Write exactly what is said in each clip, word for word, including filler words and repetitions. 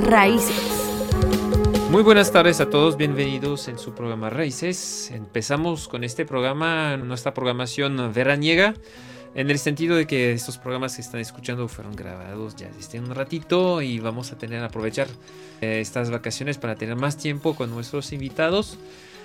Raíces. Muy buenas tardes a todos, bienvenidos en su programa Raíces. Empezamos con este programa, nuestra programación veraniega, en el sentido de que estos programas que están escuchando fueron grabados ya desde un ratito y vamos a tener aprovechar eh, estas vacaciones para tener más tiempo con nuestros invitados.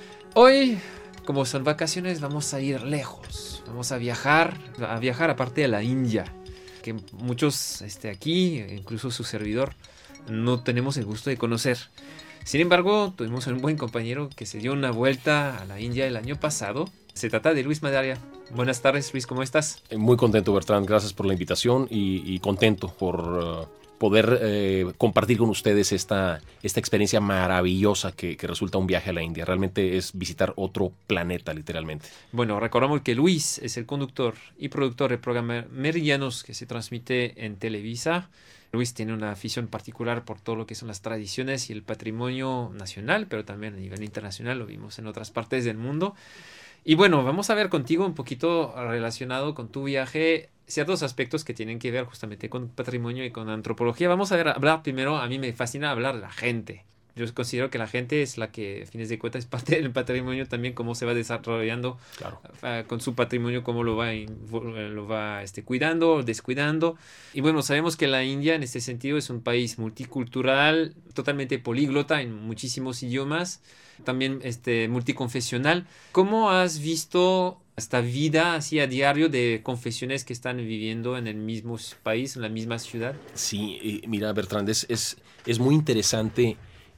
Hoy, como son vacaciones, vamos a ir lejos, vamos a viajar, a viajar aparte de la India, que muchos este, aquí, incluso su servidor, no tenemos el gusto de conocer. Sin embargo, tuvimos un buen compañero que se dio una vuelta a la India el año pasado. Se trata de Luis Madariaga. Buenas tardes, Luis, ¿cómo estás? Muy contento, Bertrand. Gracias por la invitación y, y contento por uh, poder eh, compartir con ustedes esta, esta experiencia maravillosa que, que resulta un viaje a la India. Realmente es visitar otro planeta, literalmente. Bueno, recordamos que Luis es el conductor y productor del programa Meridianos que se transmite en Televisa. Luis tiene una afición particular por todo lo que son las tradiciones y el patrimonio nacional, pero también a nivel internacional, lo vimos en otras partes del mundo. Y bueno, vamos a ver contigo un poquito relacionado con tu viaje, ciertos aspectos que tienen que ver justamente con patrimonio y con antropología. Vamos a ver, hablar primero, a mí me fascina hablar de la gente. Yo considero que la gente es la que, a fines de cuentas, es parte del patrimonio también, cómo se va desarrollando Claro. uh, con su patrimonio, cómo lo va, lo va este, cuidando, descuidando. Y bueno, sabemos que la India en este sentido es un país multicultural, totalmente políglota en muchísimos idiomas, también este, multiconfesional. ¿Cómo has visto esta vida así a diario de confesiones que están viviendo en el mismo país, en la misma ciudad? Sí, eh, mira, Bertrand, es, es, es muy interesante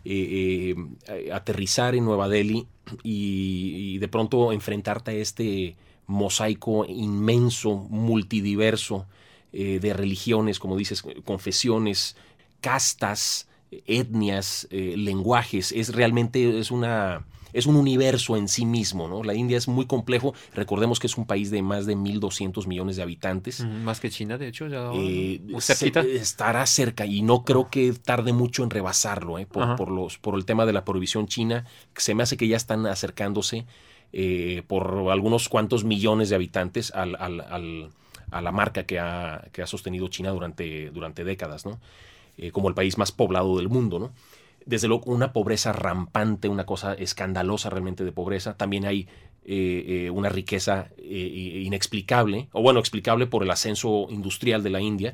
Eh, eh, aterrizar en Nueva Delhi y, y de pronto enfrentarte a este mosaico inmenso, multidiverso, eh, de religiones, como dices, confesiones, castas, etnias, eh, lenguajes. Es realmente es una... Es un universo en sí mismo, ¿no? La India es muy complejo. Recordemos que es un país de más de mil doscientos millones de habitantes. Mm, más que China, de hecho. Ya, eh, cerquita. Se, estará cerca y no creo que tarde mucho en rebasarlo, ¿eh? por, por, los, por el tema de la prohibición china. Se me hace que ya están acercándose eh, por algunos cuantos millones de habitantes al, al, al, a la marca que ha, que ha sostenido China durante, durante décadas, ¿no? Eh, como el país más poblado del mundo, ¿no? Desde luego, una pobreza rampante, una cosa escandalosa realmente de pobreza. También hay eh, eh, una riqueza eh, inexplicable, o bueno, explicable por el ascenso industrial de la India,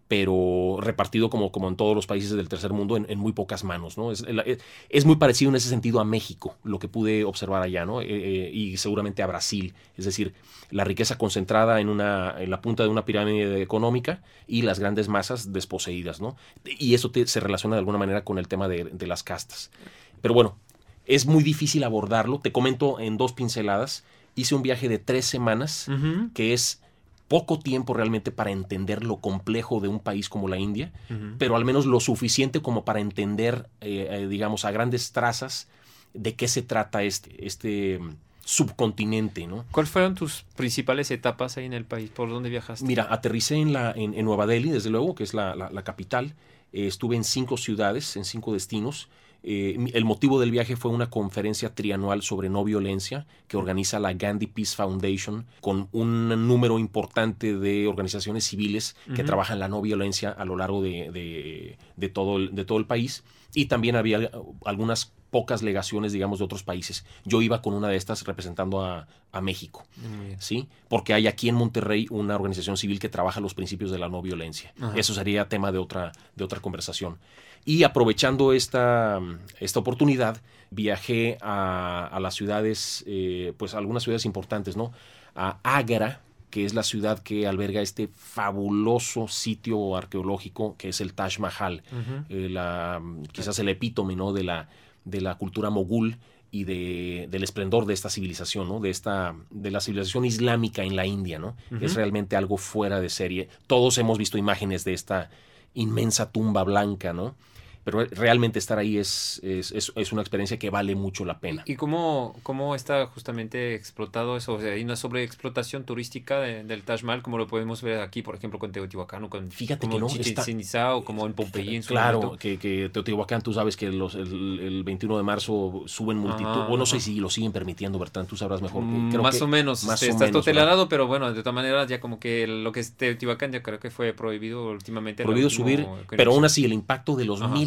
pero repartido como, como en todos los países del tercer mundo en, en muy pocas manos, ¿no? Es, es, es muy parecido en ese sentido a México, lo que pude observar allá, ¿no? Eh, eh, y seguramente a Brasil. Es decir, la riqueza concentrada en, una, en la punta de una pirámide económica y las grandes masas desposeídas, ¿no? Y eso te, se relaciona de alguna manera con el tema de, de las castas. Pero bueno, es muy difícil abordarlo. Te comento en dos pinceladas. Hice un viaje de tres semanas, uh-huh. que es poco tiempo realmente para entender lo complejo de un país como la India, uh-huh. pero al menos lo suficiente como para entender, eh, eh, digamos, a grandes trazas de qué se trata este, este subcontinente, ¿no? ¿Cuáles fueron tus principales etapas ahí en el país? ¿Por dónde viajaste? Mira, aterricé en, la, en, en Nueva Delhi, desde luego, que es la, la, la capital. Eh, estuve en cinco ciudades, en cinco destinos. Eh, el motivo del viaje fue una conferencia trianual sobre no violencia que organiza la Gandhi Peace Foundation con un número importante de organizaciones civiles que uh-huh. trabajan la no violencia a lo largo de, de, de, todo el, de todo el país. Y también había algunas pocas legaciones, digamos, de otros países. Yo iba con una de estas representando a, a México, uh-huh. ¿sí? Porque hay aquí en Monterrey una organización civil que trabaja los principios de la no violencia. Uh-huh. Eso sería tema de otra, de otra conversación. Y aprovechando esta, esta oportunidad, viajé a, a las ciudades, eh, pues algunas ciudades importantes, ¿no? A Agra, que es la ciudad que alberga este fabuloso sitio arqueológico que es el Taj Mahal, uh-huh. eh, la, quizás el epítome, ¿no? de, la, de la cultura mogul y de, del esplendor de esta civilización, ¿no? de, esta, de la civilización islámica en la India, ¿no? Uh-huh. Es realmente algo fuera de serie. Todos hemos visto imágenes de esta inmensa tumba blanca, ¿no? Pero realmente estar ahí es, es, es, es una experiencia que vale mucho la pena. ¿Y cómo, cómo está justamente explotado eso? O sea, hay una sobreexplotación turística de, del Taj Mahal, como lo podemos ver aquí, por ejemplo, con Teotihuacán o con Fíjate como que no, Chichén Itzá o como en Pompeyi en su Claro, momento. que, que Teotihuacán, tú sabes que los, el, el veintiuno de marzo suben multitud. Ajá, bueno, no ajá. sé si lo siguen permitiendo, Bertrand, tú sabrás mejor. Mm, Creo más que o menos, más este, o está menos, tolerado, pero bueno, de todas maneras ya como que lo que es Teotihuacán ya creo que fue prohibido últimamente. Prohibido subir, pero aún así el impacto de los ajá. miles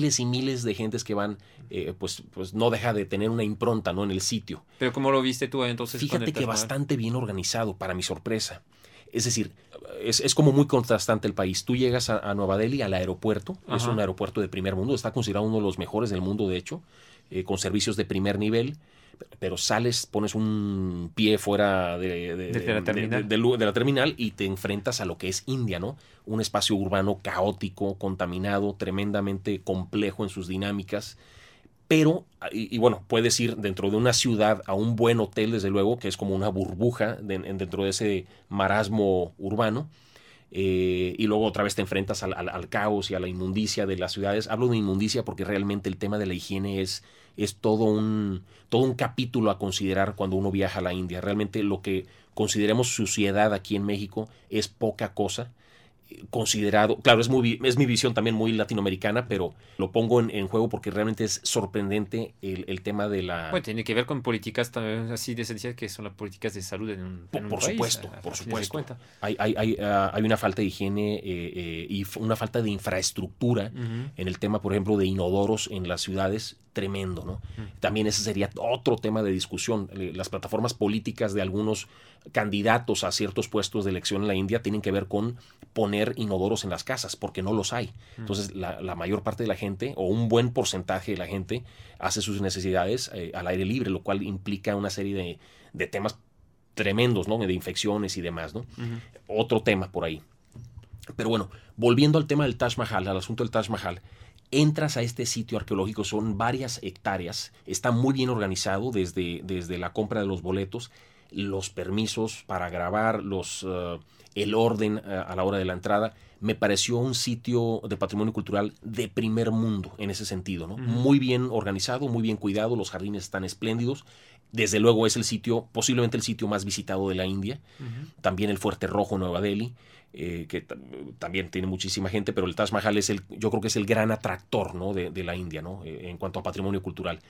miles y miles de gentes que van, eh, pues, pues no deja de tener una impronta, ¿no?, en el sitio. ¿Pero cómo lo viste tú entonces? Fíjate con el que bastante bien organizado, para mi sorpresa. Es decir, es, es como muy contrastante el país. Tú llegas a, a Nueva Delhi, al aeropuerto. Ajá. Es un aeropuerto de primer mundo. Está considerado uno de los mejores del mundo, de hecho, eh, con servicios de primer nivel. Pero sales, pones un pie fuera de, de, de, la de, de, de, de la terminal y te enfrentas a lo que es India, ¿no? Un espacio urbano caótico, contaminado, tremendamente complejo en sus dinámicas. Pero, y, y bueno, puedes ir dentro de una ciudad a un buen hotel, desde luego, que es como una burbuja de, dentro de ese marasmo urbano. Eh, y luego otra vez te enfrentas al, al, al caos y a la inmundicia de las ciudades. Hablo de inmundicia porque realmente el tema de la higiene es, es todo, un, todo un capítulo a considerar cuando uno viaja a la India. Realmente lo que consideremos suciedad aquí en México es poca cosa. Considerado, claro, es, muy, es mi visión también muy latinoamericana, pero lo pongo en, en juego porque realmente es sorprendente el, el tema de la... Bueno, tiene que ver con políticas también así de esencial que son las políticas de salud en un, por, en un por país. Supuesto, a, a por supuesto, supuesto. Hay, hay, hay, uh, hay una falta de higiene eh, eh, y una falta de infraestructura uh-huh. en el tema, por ejemplo, de inodoros en las ciudades, tremendo, ¿no? Uh-huh. También ese sería otro tema de discusión. Las plataformas políticas de algunos candidatos a ciertos puestos de elección en la India tienen que ver con poner inodoros en las casas, porque no los hay. Entonces, la, la mayor parte de la gente, o un buen porcentaje de la gente, hace sus necesidades eh, al aire libre, lo cual implica una serie de, de temas tremendos, ¿no? De infecciones y demás, ¿no? Uh-huh. Otro tema por ahí. Pero bueno, volviendo al tema del Taj Mahal, al asunto del Taj Mahal, entras a este sitio arqueológico, son varias hectáreas, está muy bien organizado desde, desde la compra de los boletos, los permisos para grabar, los, uh, el orden uh, a la hora de la entrada. Me pareció un sitio de patrimonio cultural de primer mundo en ese sentido, ¿no? Uh-huh. Muy bien organizado, muy bien cuidado, los jardines están espléndidos. Desde luego es el sitio, posiblemente el sitio más visitado de la India. Uh-huh. También el Fuerte Rojo en Nueva Delhi, eh, que t- también tiene muchísima gente, pero el Taj Mahal es el, yo creo que es el gran atractor, ¿no?, de, de la India, ¿no?, eh, en cuanto a patrimonio cultural.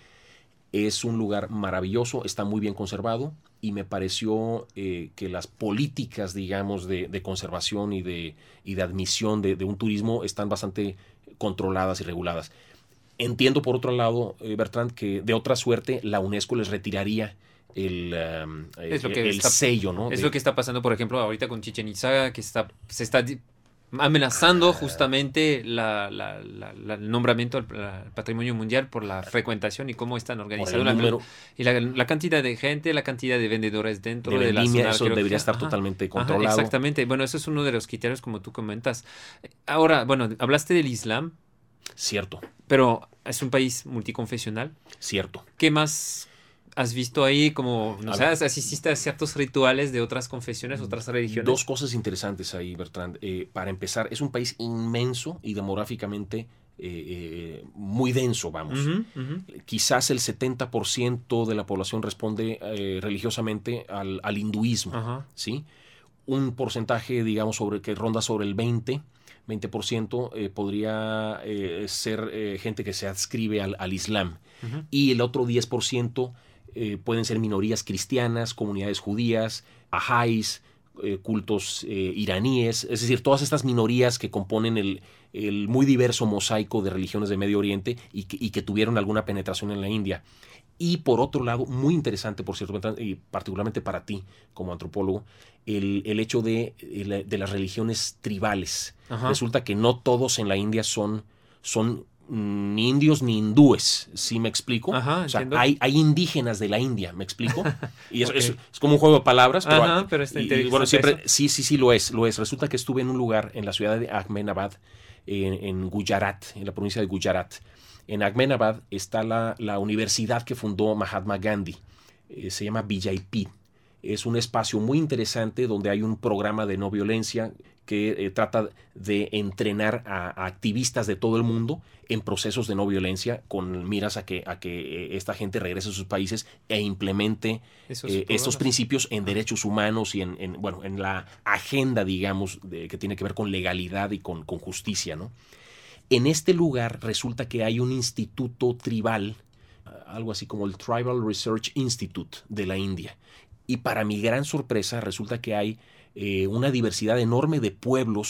Es un lugar maravilloso, está muy bien conservado y me pareció eh, que las políticas, digamos, de, de conservación y de, y de admisión de, de un turismo están bastante controladas y reguladas. Entiendo, por otro lado, eh, Bertrand, que de otra suerte la UNESCO les retiraría el, um, es lo que el está, sello, ¿no? Es de, lo que está pasando, por ejemplo, ahorita con Chichén Itzá, que está, se está amenazando justamente la, la, la, la, el nombramiento al patrimonio mundial por la frecuentación y cómo están organizados la, y la, la cantidad de gente, la cantidad de vendedores dentro de, de la línea, zona. Eso debería que, estar ajá, totalmente controlado. Ajá, exactamente. Bueno, eso es uno de los criterios, como tú comentas. Ahora, bueno, hablaste del Islam. Cierto. Pero es un país multiconfesional. Cierto. ¿Qué más has visto ahí? Como, no sé, asististe a ciertos rituales de otras confesiones, otras religiones. Dos cosas interesantes ahí, Bertrand. Eh, para empezar, es un país inmenso y demográficamente eh, eh, muy denso, vamos. Uh-huh, uh-huh. Quizás el setenta por ciento de la población responde eh, religiosamente al, al hinduismo, uh-huh. ¿sí? Un porcentaje, digamos, sobre que ronda sobre el veinte por ciento eh, podría eh, ser eh, gente que se adscribe al, al Islam. Uh-huh. Y el otro diez por ciento eh, pueden ser minorías cristianas, comunidades judías, ajáis, eh, cultos eh, iraníes. Es decir, todas estas minorías que componen el, el muy diverso mosaico de religiones de Medio Oriente y que, y que tuvieron alguna penetración en la India. Y por otro lado, muy interesante, por cierto, y particularmente para ti como antropólogo, el, el hecho de, de las religiones tribales. Ajá. Resulta que no todos en la India son, son ni indios ni hindúes, ¿sí me explico? Ajá, o sea, hay, hay indígenas de la India, ¿me explico? Y eso, okay. es, es como un juego de palabras, pero, Ajá, pero está y, y, bueno, siempre, sí, sí, sí lo es, lo es. Resulta que estuve en un lugar en la ciudad de Ahmedabad, en, en Gujarat, en la provincia de Gujarat. En Ahmedabad está la, la universidad que fundó Mahatma Gandhi. Eh, se llama Vijaypeeth. Es un espacio muy interesante donde hay un programa de no violencia que eh, trata de entrenar a, a activistas de todo el mundo en procesos de no violencia con miras a que, a que eh, esta gente regrese a sus países e implemente eh, estos principios en derechos humanos y en, en, bueno, en la agenda, digamos, de, que tiene que ver con legalidad y con, con justicia, ¿no? En este lugar resulta que hay un instituto tribal, algo así como el Tribal Research Institute de la India. Y para mi gran sorpresa resulta que hay eh, una diversidad enorme de pueblos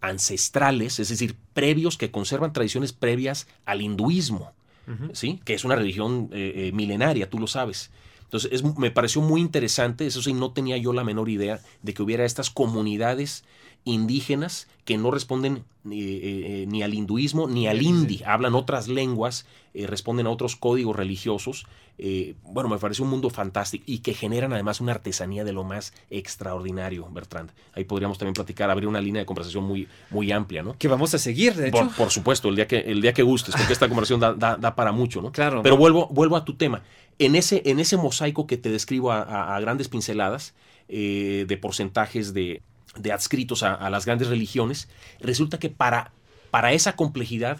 ancestrales, es decir, previos, que conservan tradiciones previas al hinduismo, uh-huh. ¿sí? Que es una religión eh, eh, milenaria, tú lo sabes. Entonces, es, me pareció muy interesante, eso sí, no tenía yo la menor idea de que hubiera estas comunidades indígenas que no responden eh, eh, ni al hinduismo ni al hindi, hablan otras lenguas, eh, responden a otros códigos religiosos. Eh, bueno, me pareció un mundo fantástico y que generan además una artesanía de lo más extraordinario, Bertrand. Ahí podríamos también platicar, abrir una línea de conversación muy, muy amplia, ¿no? Que vamos a seguir, de hecho. Por, por supuesto, el día que, el día que gustes, porque esta conversación da, da, da para mucho, ¿no? Claro. Pero vuelvo, vuelvo a tu tema. En ese, en ese mosaico que te describo a, a, a grandes pinceladas, eh, de porcentajes de, de adscritos a, a las grandes religiones, resulta que para, para esa complejidad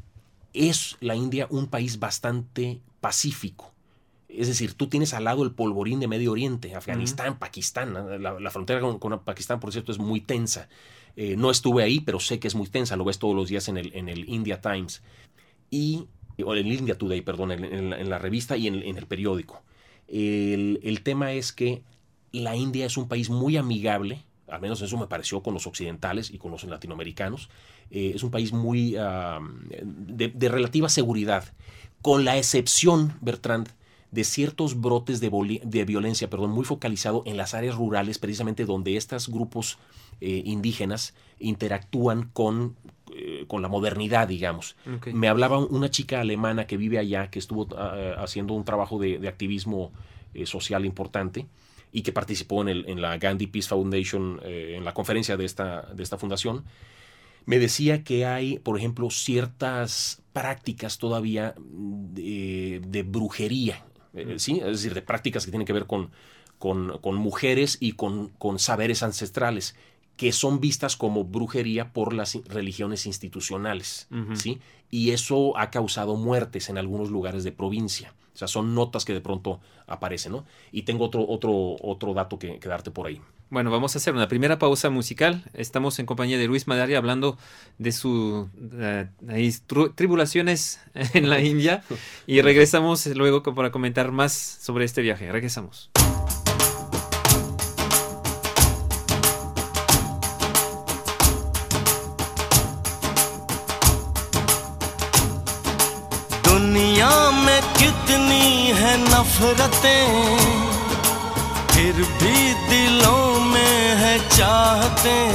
es la India un país bastante pacífico. Es decir, tú tienes al lado el polvorín de Medio Oriente, Afganistán, uh-huh. Pakistán. La, la frontera con, con Pakistán, por cierto, es muy tensa. Eh, no estuve ahí, pero sé que es muy tensa. Lo ves todos los días en el, en el India Times. Y, o en el India Today, perdón, en, en, la, en la revista y en, en el periódico. El, el tema es que la India es un país muy amigable, al menos eso me pareció con los occidentales y con los latinoamericanos. Eh, es un país muy uh, de, de relativa seguridad, con la excepción, Bertrand, de ciertos brotes de, de violencia, perdón, muy focalizado en las áreas rurales, precisamente donde estos grupos eh, indígenas interactúan con, eh, con la modernidad, digamos. Okay. Me hablaba una chica alemana que vive allá, que estuvo uh, haciendo un trabajo de, de activismo eh, social importante y que participó en, el, en la Gandhi Peace Foundation, eh, en la conferencia de esta, de esta fundación. Me decía que hay, por ejemplo, ciertas prácticas todavía de, de brujería, eh, ¿sí? Es decir, de prácticas que tienen que ver con, con, con mujeres y con, con saberes ancestrales, que son vistas como brujería por las religiones institucionales, uh-huh. ¿sí? Y eso ha causado muertes en algunos lugares de provincia. O sea, son notas que de pronto aparecen, ¿no? Y tengo otro, otro, otro dato que, que darte por ahí. Bueno, vamos a hacer una primera pausa musical. Estamos en compañía de Luis Madari hablando de sus uh, tribulaciones en la India y regresamos luego para comentar más sobre este viaje. Regresamos. दुनिया में कितनी है नफरतें, फिर भी दिलों में है चाहतें।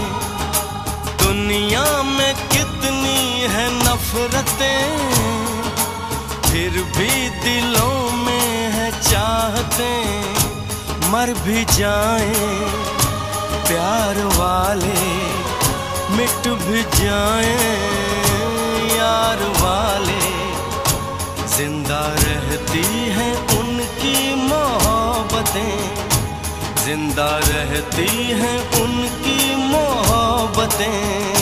दुनिया में कितनी है नफरतें, फिर भी दिलों में है चाहतें। मर भी जाएं प्यार वाले, मिट भी जाएं यार वाले, जिंदा रहती हैं उनकी मोहब्बतें, जिंदा रहती हैं उनकी Mohabbatein.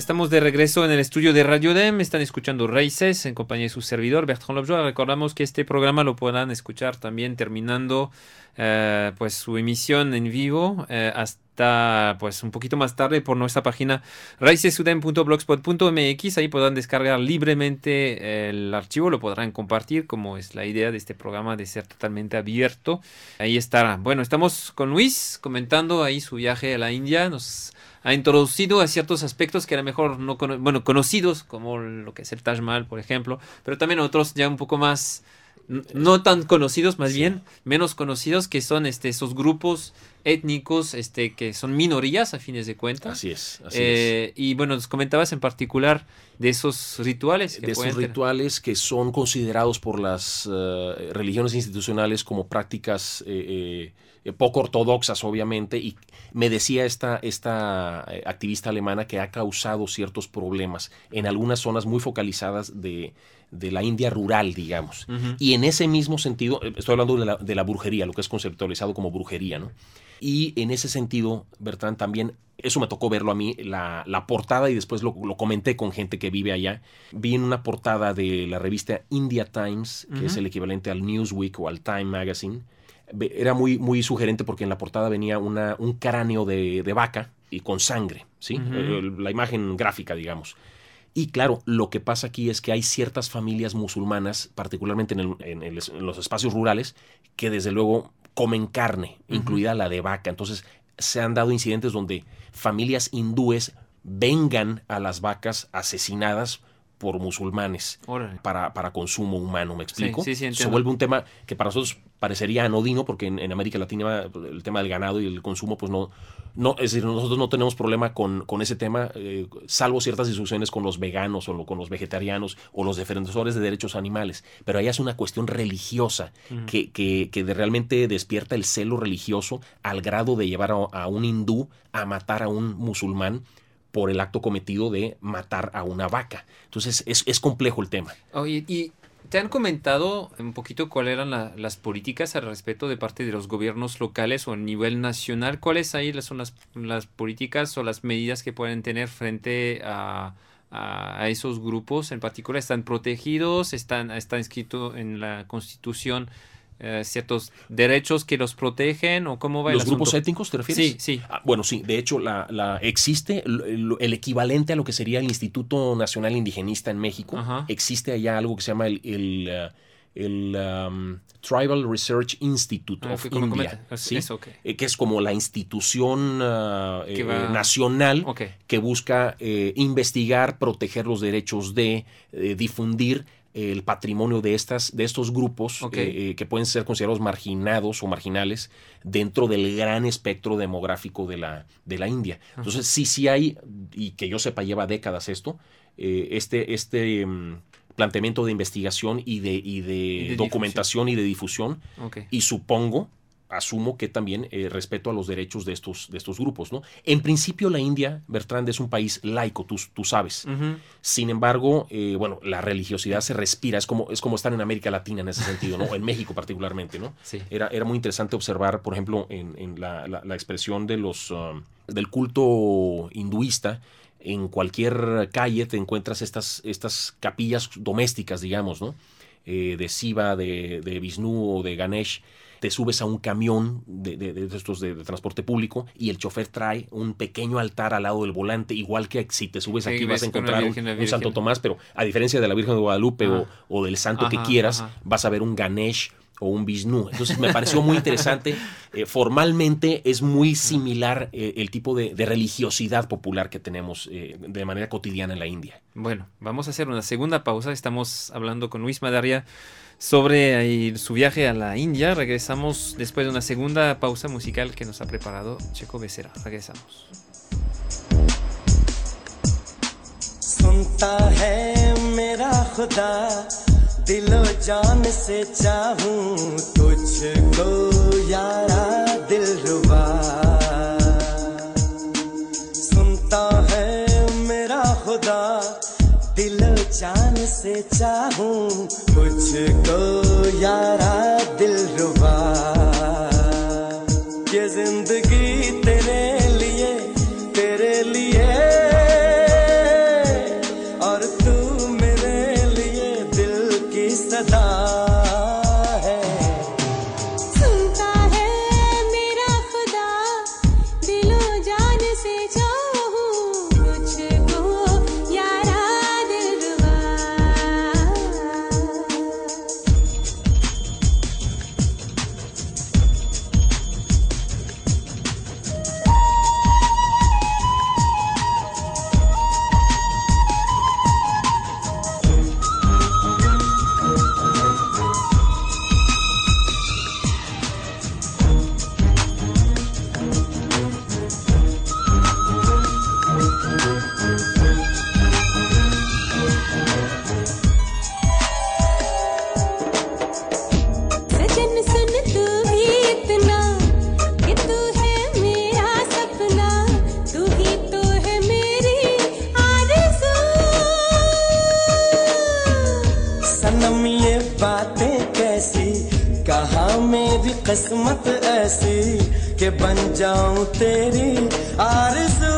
estamos de regreso en el estudio de Radio D E M. Están escuchando Raíces en compañía de su servidor, Bertrand Lobjoy. Recordamos que este programa lo podrán escuchar también terminando eh, pues su emisión en vivo eh, hasta pues un poquito más tarde por nuestra página raíces u d e m punto blogspot punto m x. Ahí podrán descargar libremente el archivo, lo podrán compartir, como es la idea de este programa, de ser totalmente abierto. Ahí estará. Bueno, estamos con Luis comentando ahí su viaje a la India. Nos ha introducido a ciertos aspectos que a lo mejor no cono bueno, conocidos, como lo que es el Taj Mahal, por ejemplo, pero también otros ya un poco más, no tan conocidos, más sí. bien, menos conocidos, que son este, esos grupos étnicos este, que son minorías a fines de cuentas. Así es. Así eh, es. Y bueno, nos comentabas en particular de esos rituales. Que de esos rituales que son considerados por las uh, religiones institucionales como prácticas eh, eh, poco ortodoxas, obviamente, y me decía esta, esta activista alemana que ha causado ciertos problemas en algunas zonas muy focalizadas de, de la India rural, digamos. Uh-huh. Y en ese mismo sentido, estoy hablando de la, de la brujería, lo que es conceptualizado como brujería, ¿no? Y en ese sentido, Bertrand, también, eso me tocó verlo a mí, la, la portada, y después lo, lo comenté con gente que vive allá. Vi en una portada de la revista India Times, que uh-huh. es el equivalente al Newsweek o al Time Magazine. Era muy, muy sugerente porque en la portada venía una, un cráneo de, de vaca y con sangre, ¿sí? Uh-huh. La imagen gráfica, digamos. Y claro, lo que pasa aquí es que hay ciertas familias musulmanas, particularmente en, el, en, el, en los espacios rurales, que desde luego comen carne, uh-huh. incluida la de vaca. Entonces se han dado incidentes donde familias hindúes vengan a las vacas asesinadas por musulmanes para, para consumo humano, ¿me explico? Sí, sí, sí, se vuelve un tema que para nosotros parecería anodino, porque en, en América Latina el tema del ganado y el consumo, pues no, no es decir, nosotros no tenemos problema con, con ese tema, eh, salvo ciertas discusiones con los veganos o lo, con los vegetarianos o los defensores de derechos animales, pero ahí es una cuestión religiosa uh-huh. que, que, que de realmente despierta el celo religioso al grado de llevar a, a un hindú a matar a un musulmán por el acto cometido de matar a una vaca. Entonces es, es complejo el tema. Oye, ¿y te han comentado un poquito cuáles eran la, las políticas al respecto de parte de los gobiernos locales o a nivel nacional? ¿Cuáles ahí son las, las políticas o las medidas que pueden tener frente a, a, a esos grupos en particular? ¿Están protegidos? ¿Están, está inscrito en la Constitución Uh, ciertos derechos que los protegen o cómo va el ¿Los asunto? grupos étnicos te refieres? Sí, sí. Ah, bueno, sí, de hecho la, la existe el, el equivalente a lo que sería el Instituto Nacional Indigenista en México. Ajá. Existe allá algo que se llama el, el, uh, el um, Tribal Research Institute ah, of India, ¿sí? Eso, okay. eh, que es como la institución uh, eh, va... nacional okay. que busca eh, investigar, proteger los derechos de, eh, difundir el patrimonio de estas de estos grupos okay. eh, que pueden ser considerados marginados o marginales dentro del gran espectro demográfico de la, de la India. Uh-huh. Entonces sí, sí hay, y que yo sepa lleva décadas esto, eh, este, este um, planteamiento de investigación y de, y de, y de documentación difusión. y de difusión, okay. y supongo, asumo que también eh, respeto a los derechos de estos, de estos grupos, ¿no? En principio la India, Bertrand, es un país laico, tú, tú sabes. Uh-huh. Sin embargo, eh, bueno, la religiosidad se respira, es como, es como estar en América Latina en ese sentido, ¿no? O en México particularmente, ¿no? Sí. Era, era muy interesante observar, por ejemplo, en, en la, la, la expresión de los, uh, del culto hinduista. En cualquier calle te encuentras estas, estas capillas domésticas, digamos, ¿no? Eh, de Shiva, de, de Vishnu o de Ganesh. Te subes a un camión de, de, de estos de, de transporte público y el chofer trae un pequeño altar al lado del volante, igual que si te subes aquí sí, vas a encontrar Virgen, un, un Santo Tomás, pero a diferencia de la Virgen de Guadalupe o, o del santo ajá, que quieras, ajá. vas a ver un Ganesh o un Vishnu. Entonces me pareció muy interesante. Eh, formalmente es muy similar eh, el tipo de, de religiosidad popular que tenemos eh, de manera cotidiana en la India. Bueno, vamos a hacer una segunda pausa. Estamos hablando con Luis Madariaga sobre su viaje a la India. Regresamos después de una segunda pausa musical que nos ha preparado Checo Becerra. Regresamos. Sunta hai mera khuda dilo jaan se chahun tujhko yara dilruba sunta hai mera khuda dilo jaan se chahun tujhko yara dilruba ye zindagi tere liye tere liye जानम ये बातें कैसी, कहाँ मेरी किस्मत ऐसी कि बन जाऊं तेरी आरज़ू।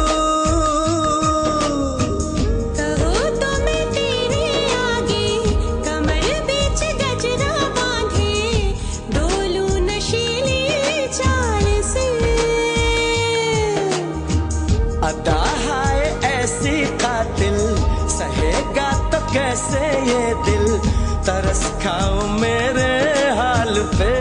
कहो तो मैं तेरे आगे कमर बीच गजरा बांधे, डोलूं नशीली चाल से। अदा है ऐसी कातिल, सहेगा तो कैसे ये दिल, तरस खाओ मेरे हाल पे।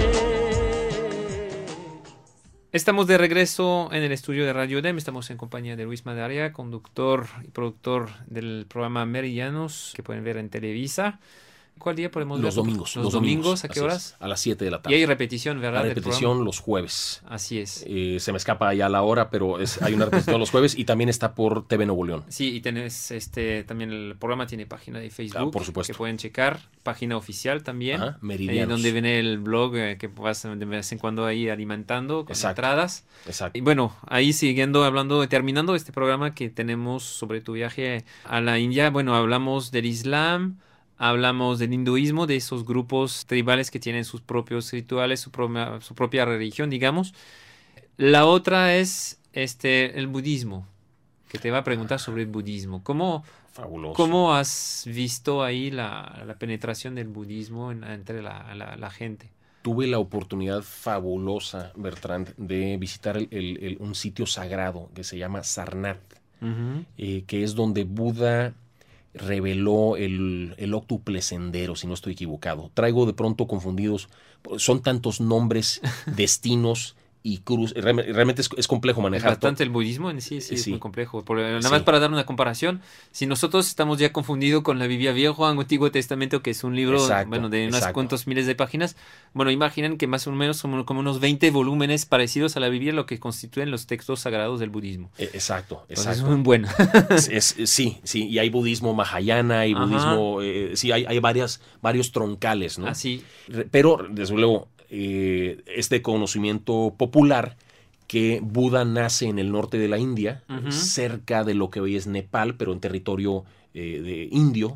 Estamos de regreso en el estudio de Radio D E M. Estamos en compañía de Luis Madariaga, conductor y productor del programa Meridianos, que pueden ver en Televisa. ¿Cuál día podemos ver? Los domingos. Los, los domingos, ¿a qué horas? A las siete de la tarde. Y hay repetición, ¿verdad? La repetición los jueves. Así es. Eh, se me escapa ya la hora, pero es, hay una repetición los jueves y también está por T V Nuevo León. Sí, y tenés este también el programa tiene página de Facebook. Ah, por supuesto. Que pueden checar. Página oficial también. Ajá, Meridianos. Eh, donde viene el blog eh, que vas de vez en cuando ahí alimentando con Exacto. entradas. Exacto. Y bueno, ahí siguiendo hablando, terminando este programa que tenemos sobre tu viaje a la India, bueno, hablamos del Islam, hablamos del hinduismo, de esos grupos tribales que tienen sus propios rituales, su propia, su propia religión, digamos. La otra es este el budismo, que te va a preguntar sobre el budismo. ¿Cómo, Fabuloso. ¿cómo has visto ahí la, la penetración del budismo en, entre la, la, la gente? Tuve la oportunidad fabulosa, Bertrand, de visitar el, el, el, un sitio sagrado que se llama Sarnath, uh-huh. eh, que es donde Buda reveló el, el óctuple sendero, si no estoy equivocado. Traigo de pronto confundidos, son tantos nombres, destinos y cruz. Realmente es, es complejo manejar. Bastante todo. El budismo en sí, sí, sí. Es muy complejo. Por, nada sí. más para dar una comparación, si nosotros estamos ya confundidos con la Biblia Viejo, Antiguo Testamento, que es un libro exacto, bueno, de unos exacto. cuantos miles de páginas, bueno, imaginen que más o menos son como unos veinte volúmenes parecidos a la Biblia, lo que constituyen los textos sagrados del budismo. Exacto, exacto. Entonces es muy bueno. es, es, sí, sí, y hay budismo mahayana, hay Ajá. budismo, eh, sí, hay, hay varias, varios troncales, ¿no? Ah, sí. Pero, desde luego, eh, este conocimiento popular que Buda nace en el norte de la India, uh-huh. cerca de lo que hoy es Nepal, pero en territorio eh, de indio,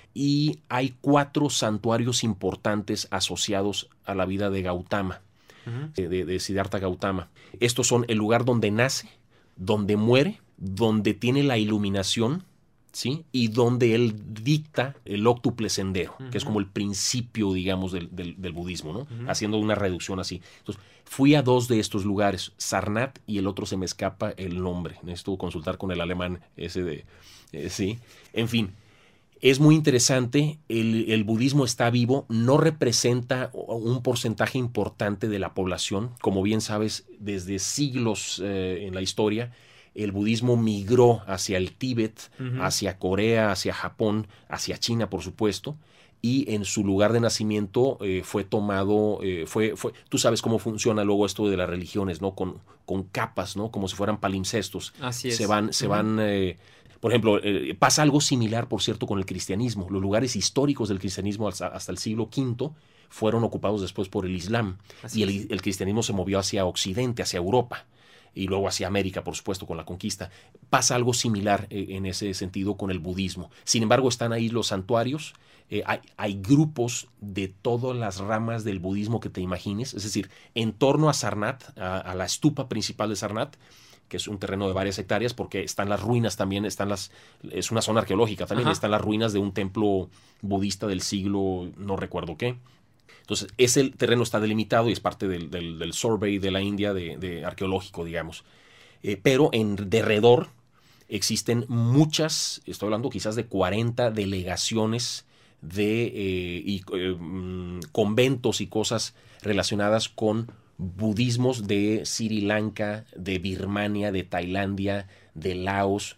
y hay cuatro santuarios importantes asociados a la vida de Gautama, uh-huh. de, de Siddhartha Gautama. Estos son el lugar donde nace, donde muere, donde tiene la iluminación, ¿sí? Y donde él dicta el óctuple sendero, uh-huh. que es como el principio, digamos, del, del, del budismo, ¿no? Uh-huh. Haciendo una reducción así. Entonces, fui a dos de estos lugares, Sarnath y el otro se me escapa el nombre. Necesito consultar con el alemán ese de... Eh, sí, en fin. Es muy interesante, el, el budismo está vivo, no representa un porcentaje importante de la población. Como bien sabes, desde siglos eh, en la historia, el budismo migró hacia el Tíbet, uh-huh. hacia Corea, hacia Japón, hacia China, por supuesto, y en su lugar de nacimiento eh, fue tomado, eh, fue, fue, tú sabes cómo funciona luego esto de las religiones, ¿no? Con, con capas, ¿no? Como si fueran palimpsestos. Así es. Se van, se uh-huh. van eh, por ejemplo, eh, pasa algo similar, por cierto, con el cristianismo. Los lugares históricos del cristianismo hasta, hasta el siglo quinto fueron ocupados después por el Islam. Así y el, el cristianismo se movió hacia Occidente, hacia Europa. Y luego hacia América, por supuesto, con la conquista. Pasa algo similar eh, en ese sentido con el budismo. Sin embargo, están ahí los santuarios, eh, hay, hay grupos de todas las ramas del budismo que te imagines, es decir, en torno a Sarnath, a, a la estupa principal de Sarnath, que es un terreno de varias hectáreas, porque están las ruinas también, están las, es una zona arqueológica también, Ajá. están las ruinas de un templo budista del siglo, no recuerdo qué. Entonces, ese terreno está delimitado y es parte del, del, del survey de la India, de, de arqueológico, digamos. Eh, pero en derredor existen muchas, estoy hablando quizás de cuarenta delegaciones de eh, y, eh, conventos y cosas relacionadas con budismos de Sri Lanka, de Birmania, de Tailandia, de Laos,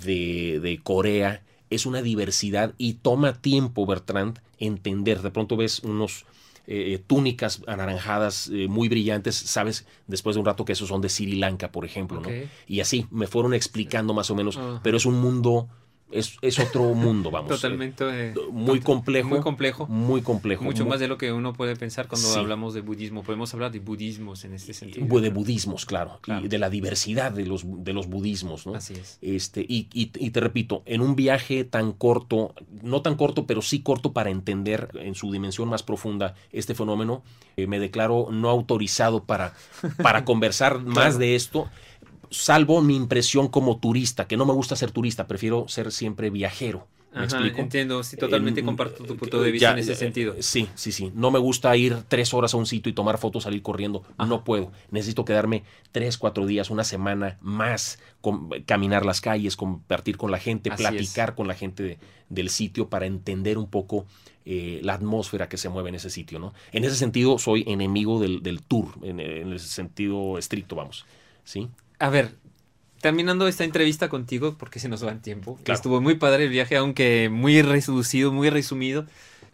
de, de Corea. Es una diversidad y toma tiempo, Bertrand, entender. De pronto ves unos eh, túnicas anaranjadas eh, muy brillantes, sabes después de un rato que esos son de Sri Lanka, por ejemplo, okay. ¿no? Y así me fueron explicando más o menos, uh-huh. pero es un mundo Es, es otro mundo, vamos. Totalmente. Eh, muy complejo. Muy complejo. Muy complejo. Mucho muy, más de lo que uno puede pensar cuando sí. hablamos de budismo. Podemos hablar de budismos en este sentido. De budismos, claro, claro. Y de la diversidad de los, de los budismos, ¿no? Así es. Este, y, y, y te repito, en un viaje tan corto, no tan corto, pero sí corto para entender en su dimensión más profunda este fenómeno, eh, me declaro no autorizado para, para conversar claro. más de esto. Salvo mi impresión como turista, que no me gusta ser turista, prefiero ser siempre viajero. ¿Me Ajá, explico? Entiendo, sí, totalmente eh, comparto tu punto de vista ya, en ese sentido. Sí, sí, sí. No me gusta ir tres horas a un sitio y tomar fotos, salir corriendo. Ajá. No puedo. Necesito quedarme tres, cuatro días, una semana más, con, caminar las calles, compartir con la gente, Así platicar es. con la gente de, del sitio para entender un poco eh, la atmósfera que se mueve en ese sitio, ¿no? En ese sentido, soy enemigo del, del tour, en, en ese sentido estricto, vamos. ¿Sí? A ver, terminando esta entrevista contigo, porque se nos va el tiempo, claro. estuvo muy padre el viaje, aunque muy reducido, muy resumido.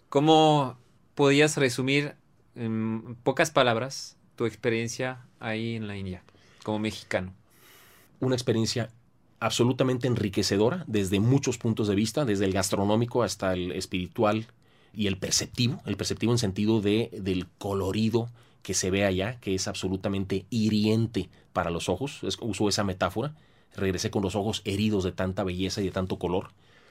¿Cómo podías resumir en pocas palabras tu experiencia ahí en la India, como mexicano? Una experiencia absolutamente enriquecedora desde muchos puntos de vista, desde el gastronómico hasta el espiritual y el perceptivo, el perceptivo en sentido de, del colorido que se ve allá, que es absolutamente hiriente para los ojos. Es, uso esa metáfora. Regresé con los ojos heridos de tanta belleza y de tanto color.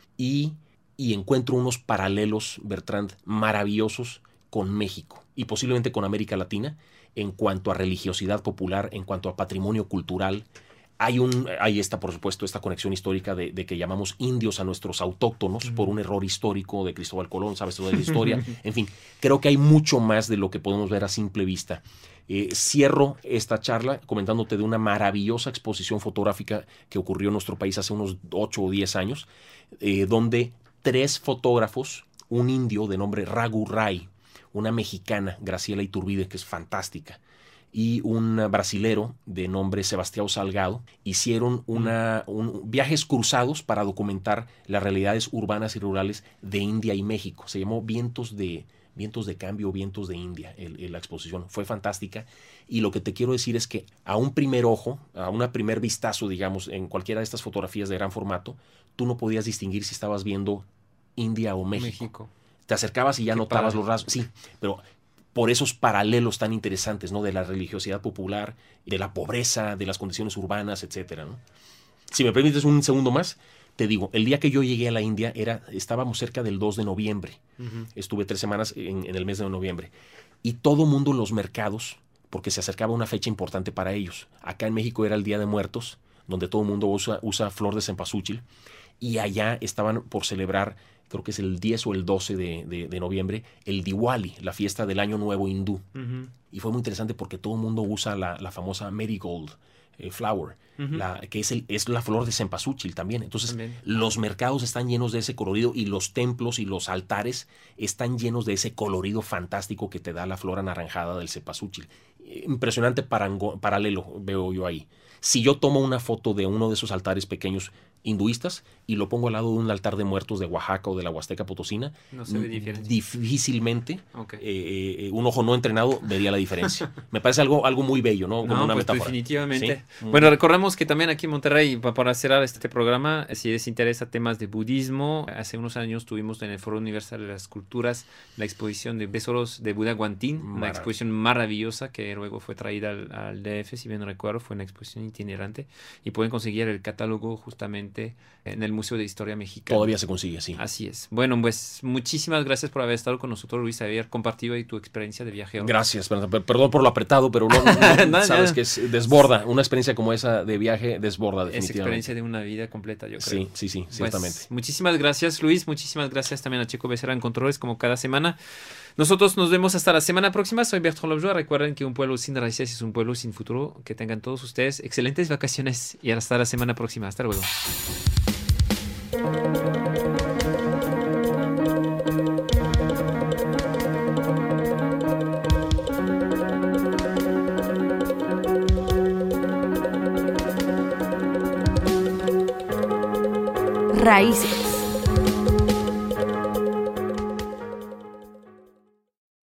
Y, y encuentro unos paralelos, Bertrand, maravillosos con México y posiblemente con América Latina en cuanto a religiosidad popular, en cuanto a patrimonio cultural. Hay, un, hay esta, por supuesto, esta conexión histórica de, de que llamamos indios a nuestros autóctonos mm. por un error histórico de Cristóbal Colón, sabes toda la historia. En fin, creo que hay mucho más de lo que podemos ver a simple vista. Eh, cierro esta charla comentándote de una maravillosa exposición fotográfica que ocurrió en nuestro país hace unos ocho o diez años, eh, donde tres fotógrafos, un indio de nombre Raghu Ray, una mexicana, Graciela Iturbide, que es fantástica, y un brasilero de nombre Sebastião Salgado, hicieron una, un, viajes cruzados para documentar las realidades urbanas y rurales de India y México. Se llamó Vientos de, Vientos de Cambio, Vientos de India, el, el, la exposición. Fue fantástica. Y lo que te quiero decir es que a un primer ojo, a un primer vistazo, digamos, en cualquiera de estas fotografías de gran formato, tú no podías distinguir si estabas viendo India o México. México. Te acercabas y ya Qué notabas padre. los rasgos. Sí, pero por esos paralelos tan interesantes, ¿no? De la religiosidad popular, de la pobreza, de las condiciones urbanas, etcétera, ¿no? Si me permites un segundo más, te digo, el día que yo llegué a la India era, estábamos cerca del dos de noviembre. Uh-huh. Estuve tres semanas en, en el mes de noviembre. Y todo mundo en los mercados, porque se acercaba una fecha importante para ellos. Acá en México era el Día de Muertos, donde todo el mundo usa, usa flor de cempasúchil. Y allá estaban por celebrar, creo que es el diez o el doce de, de, de noviembre, el Diwali, la fiesta del Año Nuevo hindú. Uh-huh. Y fue muy interesante porque todo el mundo usa la, la famosa marigold eh, flower, uh-huh. la, que es, el, es la flor de cempasúchil también. Entonces, también. Los mercados están llenos de ese colorido y los templos y los altares están llenos de ese colorido fantástico que te da la flor anaranjada del cempasúchil. Impresionante parango, paralelo veo yo ahí. Si yo tomo una foto de uno de esos altares pequeños hinduistas y lo pongo al lado de un altar de muertos de Oaxaca o de la Huasteca Potosina, no se ve diferencia. Difícilmente okay. eh, un ojo no entrenado vería la diferencia. Me parece algo, algo muy bello, ¿no? Como no, una pues metáfora. Definitivamente. ¿Sí? Bueno, recordemos que también aquí en Monterrey, para cerrar este programa, si les interesa temas de budismo, hace unos años tuvimos en el Foro Universal de las Culturas la exposición de Besoros de Buda Guantín, Marav- una exposición maravillosa que luego fue traída al, al D F, si bien no recuerdo, fue una exposición itinerante y pueden conseguir el catálogo justamente en el Museo de Historia Mexicana. Todavía se consigue, sí. Así es. Bueno, pues muchísimas gracias por haber estado con nosotros, Luis, haber compartido ahí tu experiencia de viaje. Gracias, perdón por lo apretado, pero no, no, no, sabes no. que es, desborda. Una experiencia como esa de viaje desborda definitivamente. Es experiencia de una vida completa, yo creo. Sí, sí, sí, pues, ciertamente. Muchísimas gracias, Luis. Muchísimas gracias también a Checo Becerra en Controles, como cada semana. Nosotros nos vemos hasta la semana próxima. Soy Bertrand Lobjoa. Recuerden que un pueblo sin raíces es un pueblo sin futuro. Que tengan todos ustedes excelentes vacaciones y hasta la semana próxima. Hasta luego. Raíces.